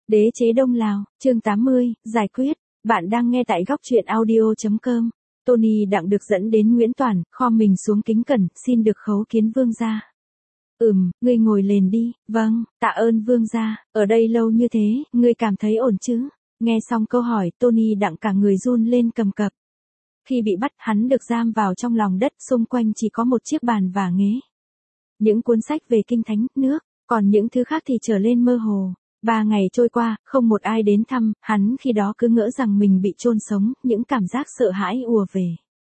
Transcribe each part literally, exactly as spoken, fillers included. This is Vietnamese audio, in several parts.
Đế chế Đông Lào, chương tám mươi, giải quyết. Bạn đang nghe tại góc truyện audio.com. Tony Đặng được dẫn đến Nguyễn Toàn, khom mình xuống kính cẩn, xin được khấu kiến vương gia. Ừm, ngươi ngồi lên đi. Vâng, tạ ơn vương gia, ở đây lâu như thế, ngươi cảm thấy ổn chứ? Nghe xong câu hỏi, Tony Đặng cả người run lên cầm cập. Khi bị bắt, hắn được giam vào trong lòng đất, xung quanh chỉ có một chiếc bàn và ghế. Những cuốn sách về kinh thánh, nước, còn những thứ khác thì trở lên mơ hồ. Ba ngày trôi qua, không một ai đến thăm, hắn khi đó cứ ngỡ rằng mình bị chôn sống, những cảm giác sợ hãi ùa về.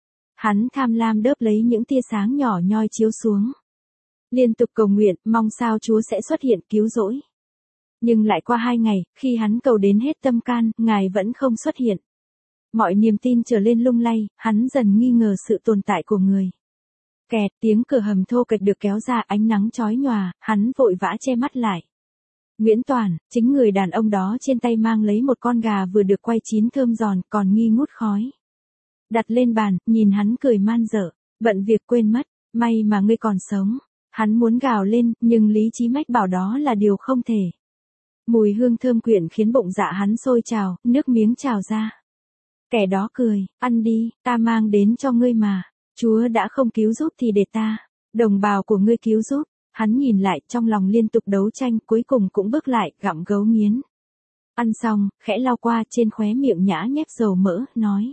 Hắn tham lam đớp lấy những tia sáng nhỏ nhoi chiếu xuống. Liên tục cầu nguyện, mong sao Chúa sẽ xuất hiện cứu rỗi. Nhưng lại qua hai ngày, khi hắn cầu đến hết tâm can, Ngài vẫn không xuất hiện. Mọi niềm tin trở lên lung lay, hắn dần nghi ngờ sự tồn tại của người. Kẹt, tiếng cửa hầm thô kệch được kéo ra, ánh nắng chói nhòa, hắn vội vã che mắt lại. Nguyễn Toàn, chính người đàn ông đó trên tay mang lấy một con gà vừa được quay chín thơm giòn, còn nghi ngút khói. Đặt lên bàn, nhìn hắn cười man dở, bận việc quên mất, may mà ngươi còn sống. Hắn muốn gào lên, nhưng lý trí mách bảo đó là điều không thể. Mùi hương thơm quyện khiến bụng dạ hắn sôi trào, nước miếng trào ra. Kẻ đó cười, ăn đi, ta mang đến cho ngươi mà. Chúa đã không cứu giúp thì để ta, đồng bào của ngươi cứu giúp. Hắn nhìn lại, trong lòng liên tục đấu tranh, cuối cùng cũng bước lại, gặm gấu nghiến. Ăn xong, khẽ lau qua trên khóe miệng nhã nhép dầu mỡ, nói.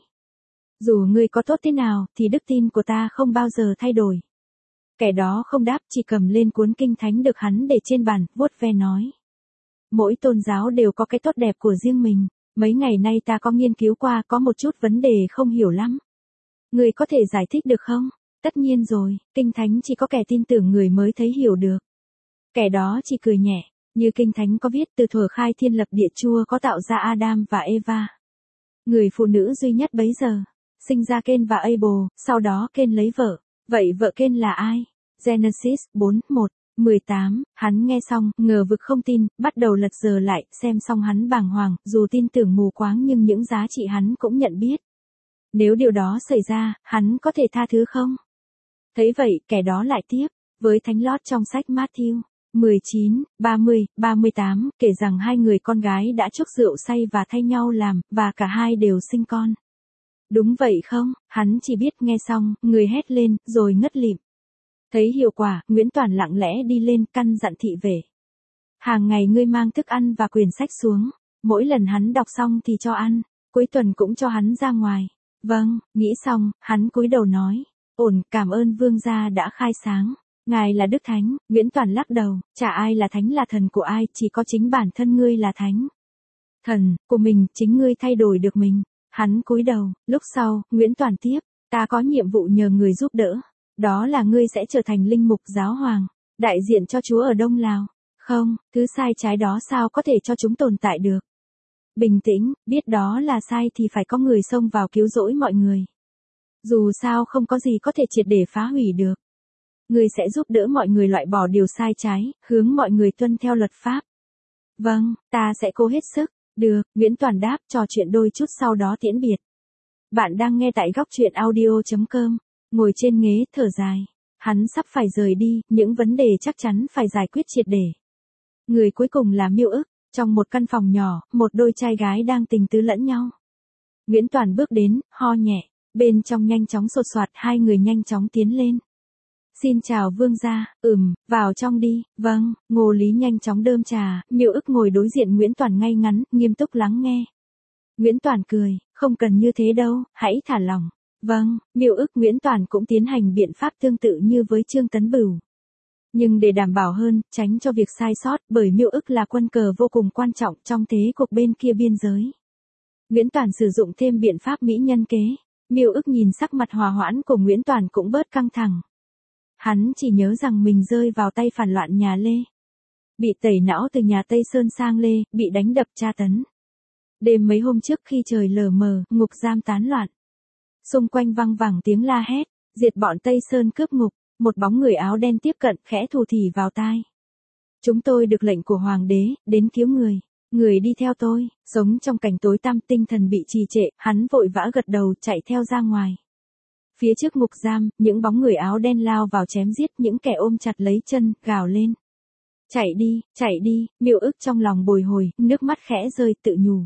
Dù ngươi có tốt thế nào, thì đức tin của ta không bao giờ thay đổi. Kẻ đó không đáp, chỉ cầm lên cuốn kinh thánh được hắn để trên bàn, vuốt ve nói. Mỗi tôn giáo đều có cái tốt đẹp của riêng mình. Mấy ngày nay ta có nghiên cứu qua, có một chút vấn đề không hiểu lắm. Ngươi có thể giải thích được không? Tất nhiên rồi, kinh thánh chỉ có kẻ tin tưởng người mới thấy hiểu được. Kẻ đó chỉ cười nhẹ, như kinh thánh có viết từ thuở khai thiên lập địa Chúa có tạo ra Adam và Eva. Người phụ nữ duy nhất bấy giờ, sinh ra Cain và Abel, sau đó Cain lấy vợ. Vậy vợ Cain là ai? Genesis bốn, một, mười tám, hắn nghe xong, ngờ vực không tin, bắt đầu lật dở lại, xem xong hắn bàng hoàng, dù tin tưởng mù quáng nhưng những giá trị hắn cũng nhận biết. Nếu điều đó xảy ra, hắn có thể tha thứ không? Thấy vậy, kẻ đó lại tiếp, với thánh lót trong sách Matthew, mười chín, ba mươi, ba mươi tám, kể rằng hai người con gái đã chuốc rượu say và thay nhau làm, và cả hai đều sinh con. Đúng vậy không? Hắn chỉ biết nghe xong, người hét lên, rồi ngất lịm. Thấy hiệu quả, Nguyễn Toàn lặng lẽ đi lên, căn dặn thị vệ. Hàng ngày ngươi mang thức ăn và quyển sách xuống, mỗi lần hắn đọc xong thì cho ăn, cuối tuần cũng cho hắn ra ngoài. Vâng, nghĩ xong, hắn cúi đầu nói. Ổn, cảm ơn vương gia đã khai sáng. Ngài là Đức Thánh. Nguyễn Toàn lắc đầu, chả ai là thánh là thần của ai, chỉ có chính bản thân ngươi là thánh. Thần, của mình, chính ngươi thay đổi được mình. Hắn cúi đầu, lúc sau, Nguyễn Toàn tiếp, ta có nhiệm vụ nhờ người giúp đỡ. Đó là ngươi sẽ trở thành linh mục giáo hoàng, đại diện cho Chúa ở Đông Lào. Không, thứ sai trái đó sao có thể cho chúng tồn tại được. Bình tĩnh, biết đó là sai thì phải có người xông vào cứu rỗi mọi người. Dù sao không có gì có thể triệt để phá hủy được. Ngươi sẽ giúp đỡ mọi người loại bỏ điều sai trái, hướng mọi người tuân theo luật pháp. Vâng, ta sẽ cố hết sức. Được, Nguyễn Toàn đáp, trò chuyện đôi chút sau đó tiễn biệt. Bạn đang nghe tại góc truyện audio.com. Ngồi trên ghế, thở dài. Hắn sắp phải rời đi, những vấn đề chắc chắn phải giải quyết triệt để. Người cuối cùng là Miêu Ức. Trong một căn phòng nhỏ, một đôi trai gái đang tình tứ lẫn nhau. Nguyễn Toàn bước đến, ho nhẹ. Bên trong nhanh chóng sột soạt, hai người nhanh chóng tiến lên. Xin chào vương gia, ừm, vào trong đi, vâng, Ngô Lý nhanh chóng đơm trà, Miêu Ức ngồi đối diện Nguyễn Toàn ngay ngắn, nghiêm túc lắng nghe. Nguyễn Toàn cười, không cần như thế đâu, hãy thả lỏng. Vâng, Miêu Ức Nguyễn Toàn cũng tiến hành biện pháp tương tự như với Trương Tấn Bửu. Nhưng để đảm bảo hơn, tránh cho việc sai sót, bởi Miêu Ức là quân cờ vô cùng quan trọng trong thế cuộc bên kia biên giới. Nguyễn Toàn sử dụng thêm biện pháp mỹ nhân kế. Miêu Ức nhìn sắc mặt hòa hoãn của Nguyễn Toàn cũng bớt căng thẳng. Hắn chỉ nhớ rằng mình rơi vào tay phản loạn nhà Lê. Bị tẩy não từ nhà Tây Sơn sang Lê, bị đánh đập tra tấn. Đêm mấy hôm trước khi trời lờ mờ, ngục giam tán loạn. Xung quanh văng vẳng tiếng la hét, diệt bọn Tây Sơn cướp ngục, một bóng người áo đen tiếp cận khẽ thù thì vào tai. Chúng tôi được lệnh của Hoàng đế, đến cứu người. Người đi theo tôi, sống trong cảnh tối tăm tinh thần bị trì trệ, hắn vội vã gật đầu chạy theo ra ngoài. Phía trước ngục giam, những bóng người áo đen lao vào chém giết, những kẻ ôm chặt lấy chân, gào lên. Chạy đi, chạy đi, Miêu ức trong lòng bồi hồi, nước mắt khẽ rơi tự nhủ.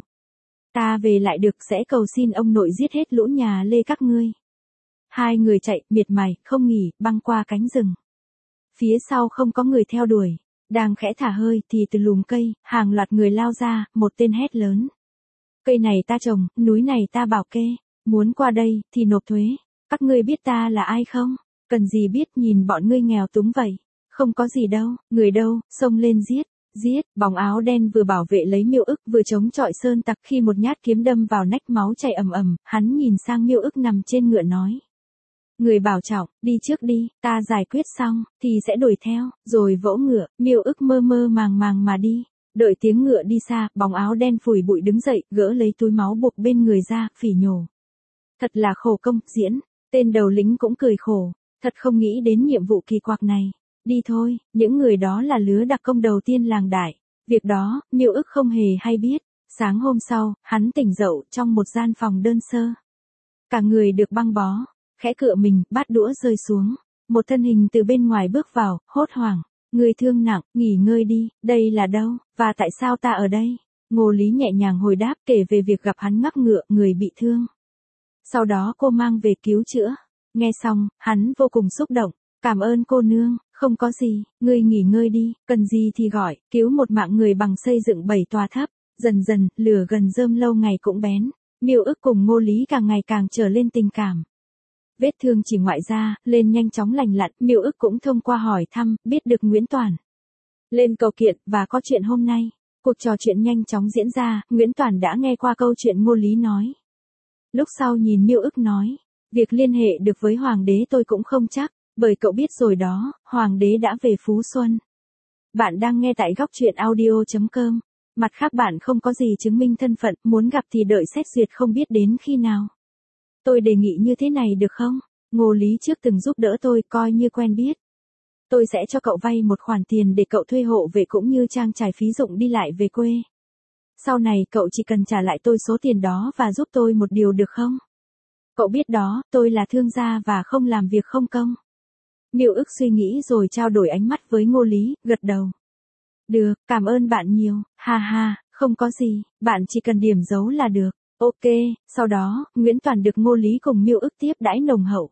Ta về lại được sẽ cầu xin ông nội giết hết lũ nhà Lê các ngươi. Hai người chạy, miệt mài, không nghỉ, băng qua cánh rừng. Phía sau không có người theo đuổi. Đang khẽ thả hơi thì từ lùm cây, hàng loạt người lao ra, một tên hét lớn. Cây này ta trồng, núi này ta bảo kê, muốn qua đây thì nộp thuế. Các ngươi biết ta là ai không? Cần gì biết, nhìn bọn ngươi nghèo túng vậy. Không có gì đâu, người đâu, xông lên giết, giết. Bóng áo đen vừa bảo vệ lấy Miêu ức vừa chống chọi sơn tặc khi một nhát kiếm đâm vào nách, máu chảy ầm ầm. Hắn nhìn sang Miêu ức nằm trên ngựa nói. Người bảo trọng, đi trước đi, ta giải quyết xong, thì sẽ đuổi theo, rồi vỗ ngựa. Miêu ức mơ mơ màng màng mà đi. Đợi tiếng ngựa đi xa, bóng áo đen phủi bụi đứng dậy, gỡ lấy túi máu buộc bên người ra, phỉ nhổ. Thật là khổ công, diễn. Tên đầu lĩnh cũng cười khổ. Thật không nghĩ đến nhiệm vụ kỳ quặc này. Đi thôi, những người đó là lứa đặc công đầu tiên làng đại. Việc đó, Miêu ức không hề hay biết. Sáng hôm sau, hắn tỉnh dậy trong một gian phòng đơn sơ. Cả người được băng bó. Khẽ cựa mình, bát đũa rơi xuống. Một thân hình từ bên ngoài bước vào, hốt hoảng. Người thương nặng, nghỉ ngơi đi, đây là đâu, và tại sao ta ở đây? Ngô Lý nhẹ nhàng hồi đáp, kể về việc gặp hắn ngắc ngựa, người bị thương. Sau đó cô mang về cứu chữa. Nghe xong, hắn vô cùng xúc động. Cảm ơn cô nương, không có gì, ngươi nghỉ ngơi đi, cần gì thì gọi, cứu một mạng người bằng xây dựng bảy tòa tháp. Dần dần, lửa gần rơm lâu ngày cũng bén. Miêu ức cùng Ngô Lý càng ngày càng trở lên tình cảm. Vết thương chỉ ngoại da, lên nhanh chóng lành lặn, Miêu ức cũng thông qua hỏi thăm, biết được Nguyễn Toàn lên cầu kiện, và có chuyện hôm nay. Cuộc trò chuyện nhanh chóng diễn ra, Nguyễn Toàn đã nghe qua câu chuyện Ngô Lý nói. Lúc sau nhìn Miêu ức nói, việc liên hệ được với Hoàng đế tôi cũng không chắc, bởi cậu biết rồi đó, Hoàng đế đã về Phú Xuân. Bạn đang nghe tại góc truyện audio chấm com. Mặt khác bạn không có gì chứng minh thân phận, muốn gặp thì đợi xét duyệt không biết đến khi nào. Tôi đề nghị như thế này được không? Ngô Lý trước từng giúp đỡ tôi, coi như quen biết. Tôi sẽ cho cậu vay một khoản tiền để cậu thuê hộ vệ cũng như trang trải phí dụng đi lại về quê. Sau này cậu chỉ cần trả lại tôi số tiền đó và giúp tôi một điều được không? Cậu biết đó, tôi là thương gia và không làm việc không công. Miêu ức suy nghĩ rồi trao đổi ánh mắt với Ngô Lý, gật đầu. Được, cảm ơn bạn nhiều, ha ha, không có gì, bạn chỉ cần điểm dấu là được. Ok, sau đó, Nguyễn Toàn được Ngô Lý cùng Miêu ức tiếp đãi nồng hậu.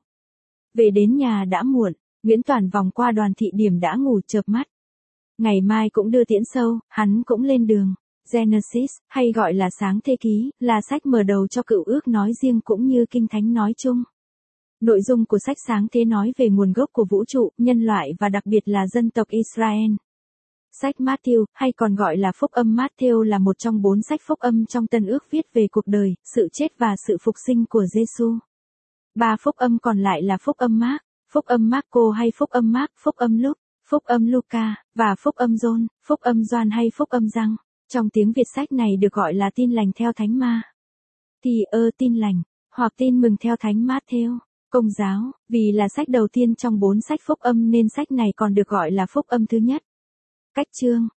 Về đến nhà đã muộn, Nguyễn Toàn vòng qua Đoàn thị điểm đã ngủ chợp mắt. Ngày mai cũng đưa tiễn sâu, hắn cũng lên đường. Genesis, hay gọi là Sáng Thế Ký, là sách mở đầu cho Cựu Ước nói riêng cũng như Kinh Thánh nói chung. Nội dung của sách Sáng Thế nói về nguồn gốc của vũ trụ, nhân loại và đặc biệt là dân tộc Israel. Sách Matthew, hay còn gọi là Phúc âm Matthew là một trong bốn sách phúc âm trong Tân Ước viết về cuộc đời, sự chết và sự phục sinh của Giêsu. Ba phúc âm còn lại là Phúc âm Mark, Phúc âm Marco hay Phúc âm Mark, Phúc âm Luke, Phúc âm Luca, và Phúc âm John, Phúc âm Gioan hay Phúc âm Giăng. Trong tiếng Việt sách này được gọi là tin lành theo Thánh Ma. Thì ơ tin lành, hoặc tin mừng theo Thánh Matthew. Công giáo, vì là sách đầu tiên trong bốn sách phúc âm nên sách này còn được gọi là phúc âm thứ nhất. Cách chương,